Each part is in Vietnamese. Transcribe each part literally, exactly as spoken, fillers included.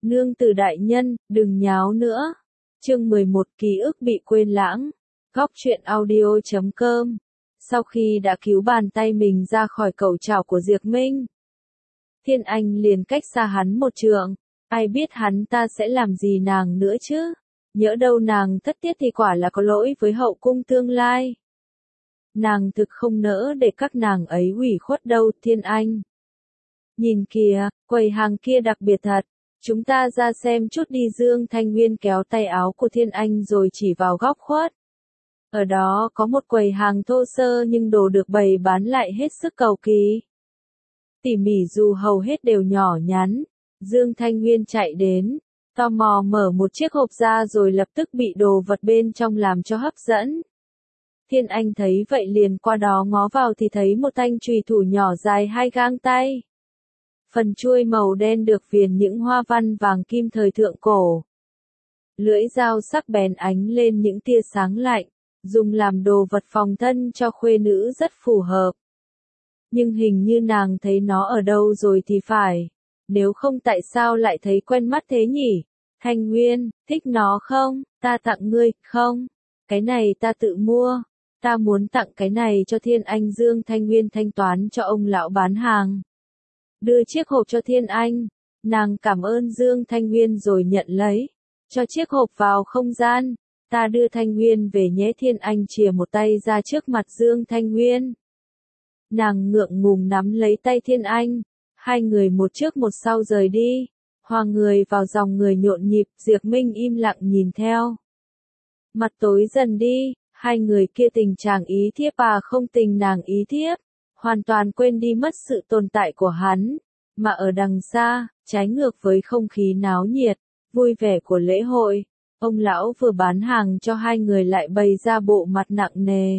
Nương tử đại nhân, đừng nháo nữa. Chương mười một ký ức bị quên lãng. Góc truyện audio chấm com. Sau khi đã cứu bàn tay mình ra khỏi cẩu chảo của Diệp Minh, Thiên Anh liền cách xa hắn một trượng. Ai biết hắn ta sẽ làm gì nàng nữa chứ? Nhỡ đâu nàng thất tiết thì quả là có lỗi với hậu cung tương lai. Nàng thực không nỡ để các nàng ấy ủy khuất đâu. Thiên Anh, nhìn kìa, quầy hàng kia đặc biệt thật. Chúng ta ra xem chút đi. Dương Thanh Nguyên kéo tay áo của Thiên Anh rồi chỉ vào góc khuất. Ở đó có một quầy hàng thô sơ nhưng đồ được bày bán lại hết sức cầu kỳ. Tỉ mỉ dù hầu hết đều nhỏ nhắn. Dương Thanh Nguyên chạy đến, tò mò mở một chiếc hộp ra rồi lập tức bị đồ vật bên trong làm cho hấp dẫn. Thiên Anh thấy vậy liền qua đó ngó vào thì thấy một thanh chùy thủ nhỏ dài hai gang tay. Phần chuôi màu đen được viền những hoa văn vàng kim thời thượng cổ. Lưỡi dao sắc bén ánh lên những tia sáng lạnh, dùng làm đồ vật phòng thân cho khuê nữ rất phù hợp. Nhưng hình như nàng thấy nó ở đâu rồi thì phải. Nếu không tại sao lại thấy quen mắt thế nhỉ? Thanh Nguyên, thích nó không? Ta tặng ngươi, không? Cái này ta tự mua. Ta muốn tặng cái này cho Thiên Anh. Dương Thanh Nguyên thanh toán cho ông lão bán hàng. Đưa chiếc hộp cho Thiên Anh. Nàng cảm ơn Dương Thanh Nguyên rồi nhận lấy. Cho chiếc hộp vào không gian. Ta đưa Thanh Nguyên về nhé. Thiên Anh chìa một tay ra trước mặt Dương Thanh Nguyên. Nàng ngượng ngùng nắm lấy tay Thiên Anh. Hai người một trước một sau rời đi. Hòa người vào dòng người nhộn nhịp. Diệp Minh im lặng nhìn theo. Mặt tối dần đi. Hai người kia tình chàng ý thiếp à không tình nàng ý thiếp. Hoàn toàn quên đi mất sự tồn tại của hắn. Mà ở đằng xa, trái ngược với không khí náo nhiệt, vui vẻ của lễ hội, ông lão vừa bán hàng cho hai người lại bày ra bộ mặt nặng nề.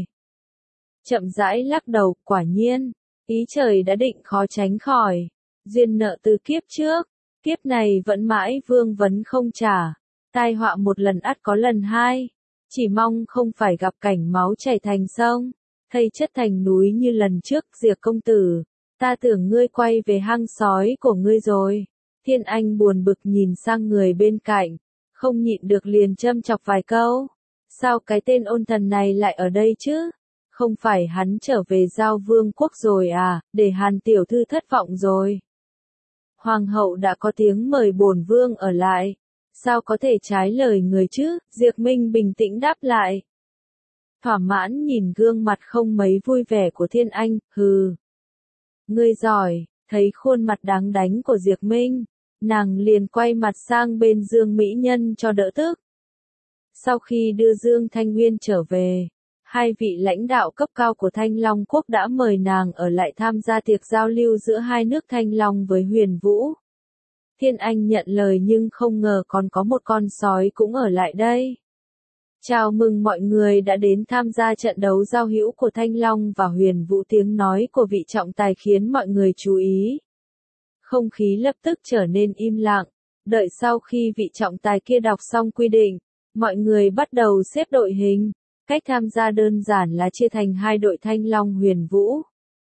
Chậm rãi lắc đầu, quả nhiên, ý trời đã định khó tránh khỏi. Duyên nợ từ kiếp trước, kiếp này vẫn mãi vương vấn không trả. Tai họa một lần ắt có lần hai. Chỉ mong không phải gặp cảnh máu chảy thành sông, thây chất thành núi như lần trước. Diệp công tử, ta tưởng ngươi quay về hang sói của ngươi rồi. Thiên Anh buồn bực nhìn sang người bên cạnh, không nhịn được liền châm chọc vài câu. Sao cái tên ôn thần này lại ở đây chứ? Không phải hắn trở về Giao Vương quốc rồi à, để Hàn tiểu thư thất vọng rồi. Hoàng hậu đã có tiếng mời bổn vương ở lại. Sao có thể trái lời người chứ? Diệp Minh bình tĩnh đáp lại. Thỏa mãn nhìn gương mặt không mấy vui vẻ của Thiên Anh, hừ. Ngươi giỏi. Thấy khuôn mặt đáng đánh của Diệp Minh, nàng liền quay mặt sang bên Dương Mỹ Nhân cho đỡ tức. Sau khi đưa Dương Thanh Nguyên trở về, hai vị lãnh đạo cấp cao của Thanh Long Quốc đã mời nàng ở lại tham gia tiệc giao lưu giữa hai nước Thanh Long với Huyền Vũ. Thiên Anh nhận lời nhưng không ngờ còn có một con sói cũng ở lại đây. Chào mừng mọi người đã đến tham gia trận đấu giao hữu của Thanh Long và Huyền Vũ. Tiếng nói của vị trọng tài khiến mọi người chú ý. Không khí lập tức trở nên im lặng. Đợi sau khi vị trọng tài kia đọc xong quy định, mọi người bắt đầu xếp đội hình. Cách tham gia đơn giản là chia thành hai đội Thanh Long Huyền Vũ.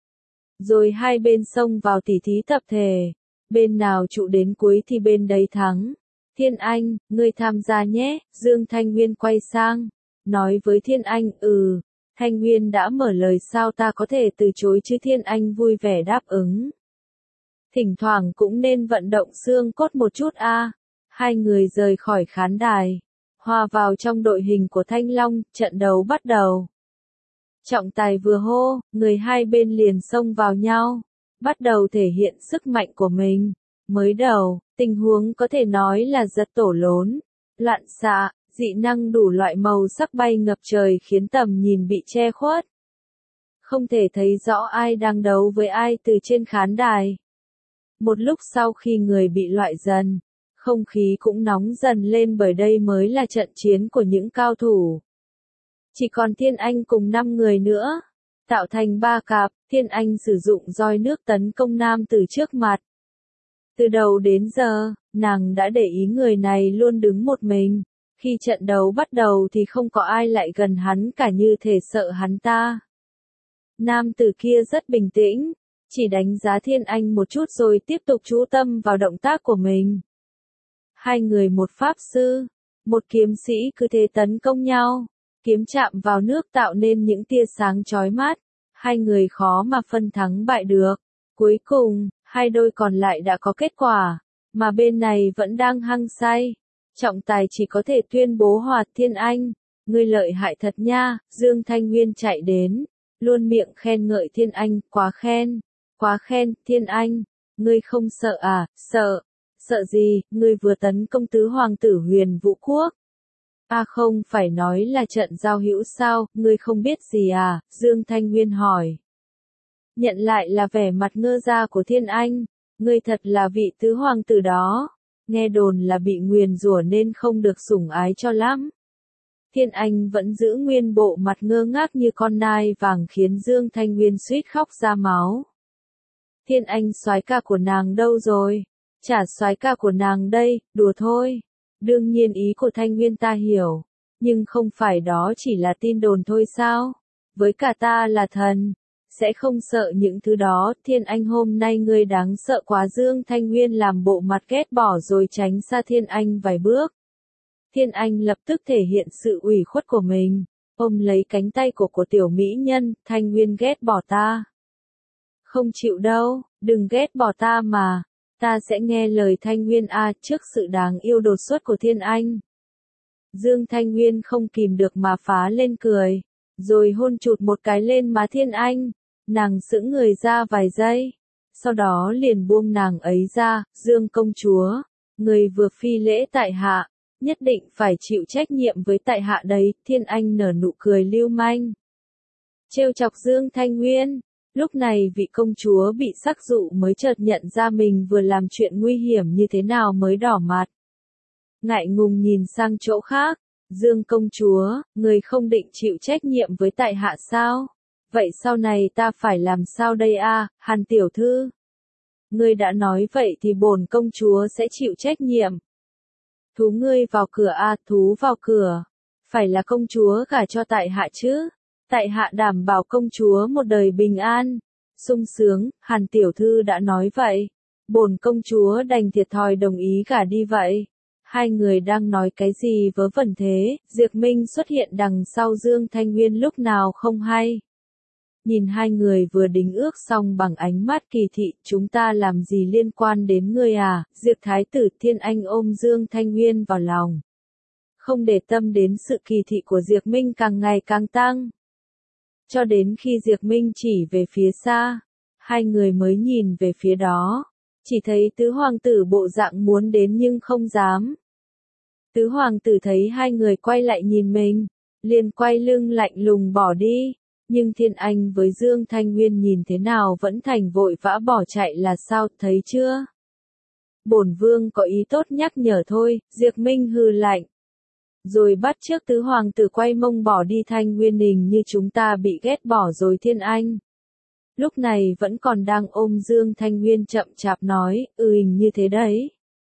Rồi hai bên xông vào tỉ thí tập thể. Bên nào trụ đến cuối thì bên đấy thắng. Thiên Anh, ngươi tham gia nhé. Dương Thanh Nguyên quay sang, nói với Thiên Anh, ừ, Thanh Nguyên đã mở lời sao ta có thể từ chối chứ? Thiên Anh vui vẻ đáp ứng. Thỉnh thoảng cũng nên vận động xương cốt một chút a. Hai người rời khỏi khán đài, hòa vào trong đội hình của Thanh Long. Trận đấu bắt đầu. Trọng tài vừa hô, người hai bên liền xông vào nhau, bắt đầu thể hiện sức mạnh của mình. Mới đầu, tình huống có thể nói là giật tổ lốn, loạn xạ, dị năng đủ loại màu sắc bay ngập trời khiến tầm nhìn bị che khuất. Không thể thấy rõ ai đang đấu với ai từ trên khán đài. Một lúc sau khi người bị loại dần, không khí cũng nóng dần lên bởi đây mới là trận chiến của những cao thủ. Chỉ còn Thiên Anh cùng năm người nữa, tạo thành ba cặp. Thiên Anh sử dụng roi nước tấn công nam từ trước mặt. Từ đầu đến giờ, nàng đã để ý người này luôn đứng một mình. Khi trận đấu bắt đầu thì không có ai lại gần hắn cả, như thể sợ hắn ta. Nam tử kia rất bình tĩnh, chỉ đánh giá Thiên Anh một chút rồi tiếp tục chú tâm vào động tác của mình. Hai người một pháp sư, một kiếm sĩ cứ thế tấn công nhau. Kiếm chạm vào nước tạo nên những tia sáng chói mắt. Hai người khó mà phân thắng bại được. Cuối cùng, hai đôi còn lại đã có kết quả, mà bên này vẫn đang hăng say. Trọng tài chỉ có thể tuyên bố Hòa Thiên Anh, ngươi lợi hại thật nha. Dương Thanh Nguyên chạy đến, luôn miệng khen ngợi Thiên Anh, quá khen, quá khen. Thiên Anh, ngươi không sợ à? Sợ, sợ gì? Ngươi vừa tấn công tứ hoàng tử Huyền Vũ Quốc. À không phải nói là trận giao hữu sao, ngươi không biết gì à? Dương Thanh Nguyên hỏi. Nhận lại là vẻ mặt ngơ ra của Thiên Anh, ngươi thật là vị tứ hoàng tử đó, nghe đồn là bị nguyền rủa nên không được sủng ái cho lắm. Thiên Anh vẫn giữ nguyên bộ mặt ngơ ngác như con nai vàng khiến Dương Thanh Nguyên suýt khóc ra máu. Thiên Anh, soái ca của nàng đâu rồi? Chả soái ca của nàng đây, đùa thôi. Đương nhiên ý của Thanh Nguyên ta hiểu, nhưng không phải đó chỉ là tin đồn thôi sao? Với cả ta là thần, sẽ không sợ những thứ đó. Thiên Anh, hôm nay ngươi đáng sợ quá. Dương Thanh Nguyên làm bộ mặt ghét bỏ rồi tránh xa Thiên Anh vài bước. Thiên Anh lập tức thể hiện sự ủy khuất của mình, ôm lấy cánh tay của của tiểu mỹ nhân. Thanh Nguyên, ghét bỏ ta? Không chịu đâu, đừng ghét bỏ ta mà. Ta sẽ nghe lời Thanh Nguyên a. Trước sự đáng yêu đột xuất của Thiên Anh, Dương Thanh Nguyên không kìm được mà phá lên cười, rồi hôn chụt một cái lên má Thiên Anh. Nàng sững người ra vài giây, sau đó liền buông nàng ấy ra. Dương công chúa, người vừa phi lễ tại hạ, nhất định phải chịu trách nhiệm với tại hạ đấy. Thiên Anh nở nụ cười lưu manh, trêu chọc Dương Thanh Nguyên. Lúc này vị công chúa bị sắc dụ mới chợt nhận ra mình vừa làm chuyện nguy hiểm như thế nào mới đỏ mặt. Ngại ngùng nhìn sang chỗ khác. Dương công chúa, người không định chịu trách nhiệm với tại hạ sao? Vậy sau này ta phải làm sao đây a? À? Hàn tiểu thư, ngươi đã nói vậy thì bổn công chúa sẽ chịu trách nhiệm. Thú ngươi vào cửa a, à, thú vào cửa. Phải là công chúa gả cho tại hạ chứ? Tại hạ đảm bảo công chúa một đời bình an, sung sướng. Hàn tiểu thư đã nói vậy, bổn công chúa đành thiệt thòi đồng ý gả đi vậy. Hai người đang nói cái gì vớ vẩn thế? Diệp Minh xuất hiện đằng sau Dương Thanh Nguyên lúc nào không hay. Nhìn hai người vừa đính ước xong bằng ánh mắt kỳ thị. Chúng ta làm gì liên quan đến ngươi à? Diệp thái tử. Thiên Anh ôm Dương Thanh Nguyên vào lòng, không để tâm đến sự kỳ thị của Diệp Minh càng ngày càng tăng. Cho đến khi Diệp Minh chỉ về phía xa, hai người mới nhìn về phía đó, chỉ thấy tứ hoàng tử bộ dạng muốn đến nhưng không dám. Tứ hoàng tử thấy hai người quay lại nhìn mình, liền quay lưng lạnh lùng bỏ đi, nhưng Thiên Anh với Dương Thanh Nguyên nhìn thế nào vẫn thành vội vã bỏ chạy là sao, thấy chưa? Bổn vương có ý tốt nhắc nhở thôi. Diệp Minh hừ lạnh, rồi bắt chước tứ hoàng tử quay mông bỏ đi. Thanh Nguyên, hình như chúng ta bị ghét bỏ rồi. Thiên Anh lúc này vẫn còn đang ôm Dương Thanh Nguyên chậm chạp nói, ừ hình như thế đấy.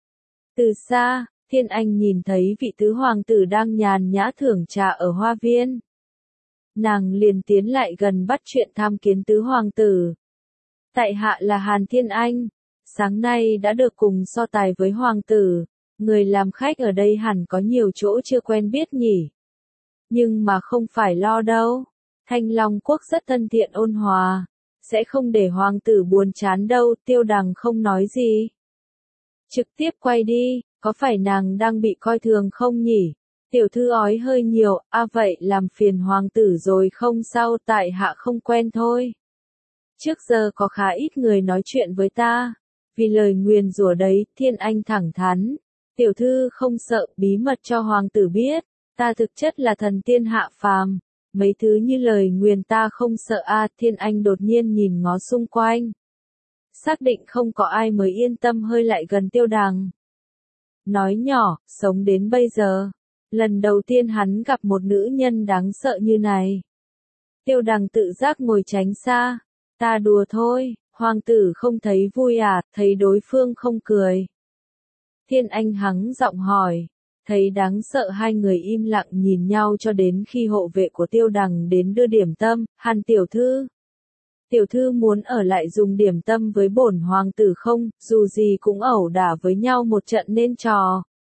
Từ xa, Thiên Anh nhìn thấy vị tứ hoàng tử đang nhàn nhã thưởng trà ở hoa viên. Nàng liền tiến lại gần bắt chuyện tham kiến tứ hoàng tử. Tại hạ là Hàn Thiên Anh, sáng nay đã được cùng so tài với hoàng tử. Người làm khách ở đây hẳn có nhiều chỗ chưa quen biết nhỉ. Nhưng mà không phải lo đâu. Thanh Long Quốc rất thân thiện ôn hòa, sẽ không để hoàng tử buồn chán đâu. Tiêu Đằng không nói gì, trực tiếp quay đi. Có phải nàng đang bị coi thường không nhỉ? Tiểu thư ói hơi nhiều. À vậy làm phiền hoàng tử rồi không sao, tại hạ không quen thôi. Trước giờ có khá ít người nói chuyện với ta, vì lời nguyền rủa đấy. Thiên Anh thẳng thắn, tiểu thư không sợ bí mật cho hoàng tử biết, ta thực chất là thần tiên hạ phàm, mấy thứ như lời nguyền ta không sợ a. À, Thiên Anh đột nhiên nhìn ngó xung quanh, xác định không có ai mới yên tâm hơi lại gần Tiêu Đằng. Nói nhỏ, sống đến bây giờ, lần đầu tiên hắn gặp một nữ nhân đáng sợ như này. Tiêu Đằng tự giác ngồi tránh xa, ta đùa thôi, hoàng tử không thấy vui à? Thấy đối phương không cười. Thiên Anh hắng giọng hỏi, thấy đáng sợ. Hai người im lặng nhìn nhau cho đến khi hộ vệ của Tiêu Đằng đến đưa điểm tâm. Hàn tiểu thư, tiểu thư muốn ở lại dùng điểm tâm với bổn hoàng tử không? Dù gì cũng ẩu đả với nhau một trận nên trò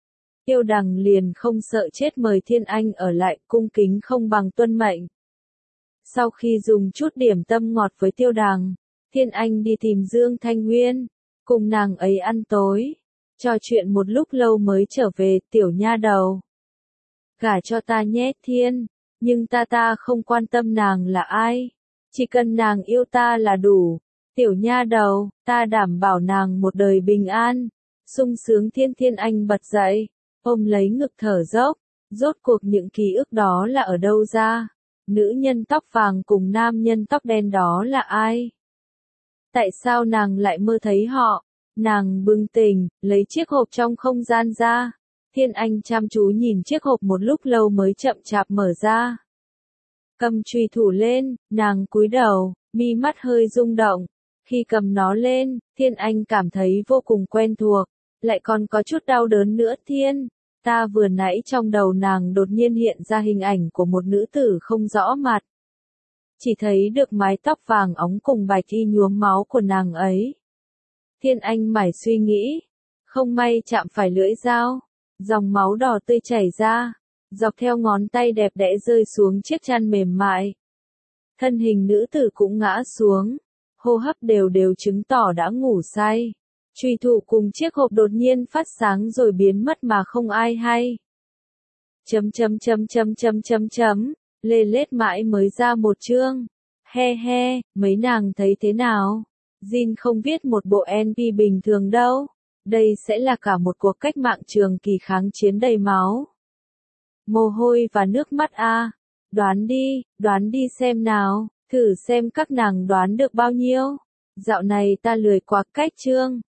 Tiêu Đằng liền không sợ chết mời Thiên Anh ở lại, cung kính không bằng tuân mệnh. Sau khi dùng chút điểm tâm ngọt với Tiêu Đằng, Thiên Anh đi tìm Dương Thanh Nguyên, cùng nàng ấy ăn tối, trò chuyện một lúc lâu mới trở về. Tiểu nha đầu, gả cho ta nhé Thiên, nhưng ta ta không quan tâm nàng là ai, chỉ cần nàng yêu ta là đủ. Tiểu nha đầu, ta đảm bảo nàng một đời bình an, sung sướng. Thiên Thiên Anh bật dậy, ôm lấy ngực thở dốc, rốt cuộc những ký ức đó là ở đâu ra? Nữ nhân tóc vàng cùng nam nhân tóc đen đó là ai? Tại sao nàng lại mơ thấy họ? Nàng bừng tỉnh, lấy chiếc hộp trong không gian ra. Thiên Anh chăm chú nhìn chiếc hộp một lúc lâu mới chậm chạp mở ra. Cầm chùy thủ lên, nàng cúi đầu, mi mắt hơi rung động. Khi cầm nó lên, Thiên Anh cảm thấy vô cùng quen thuộc, lại còn có chút đau đớn nữa. Thiên, ta vừa nãy trong đầu nàng đột nhiên hiện ra hình ảnh của một nữ tử không rõ mặt. Chỉ thấy được mái tóc vàng óng cùng bạch y nhuốm máu của nàng ấy. Thiên Anh mải suy nghĩ, không may chạm phải lưỡi dao, dòng máu đỏ tươi chảy ra, dọc theo ngón tay đẹp đẽ rơi xuống chiếc chăn mềm mại. Thân hình nữ tử cũng ngã xuống, hô hấp đều đều chứng tỏ đã ngủ say. Chùy thủ cùng chiếc hộp đột nhiên phát sáng rồi biến mất mà không ai hay. Chấm chấm chấm chấm chấm chấm chấm, lê lết mãi mới ra một chương. He he, mấy nàng thấy thế nào? Jin không viết một bộ en pê bình thường đâu. Đây sẽ là cả một cuộc cách mạng trường kỳ kháng chiến đầy máu. Mồ hôi và nước mắt a. Đoán đi, đoán đi xem nào, thử xem các nàng đoán được bao nhiêu. Dạo này ta lười quá cách chương.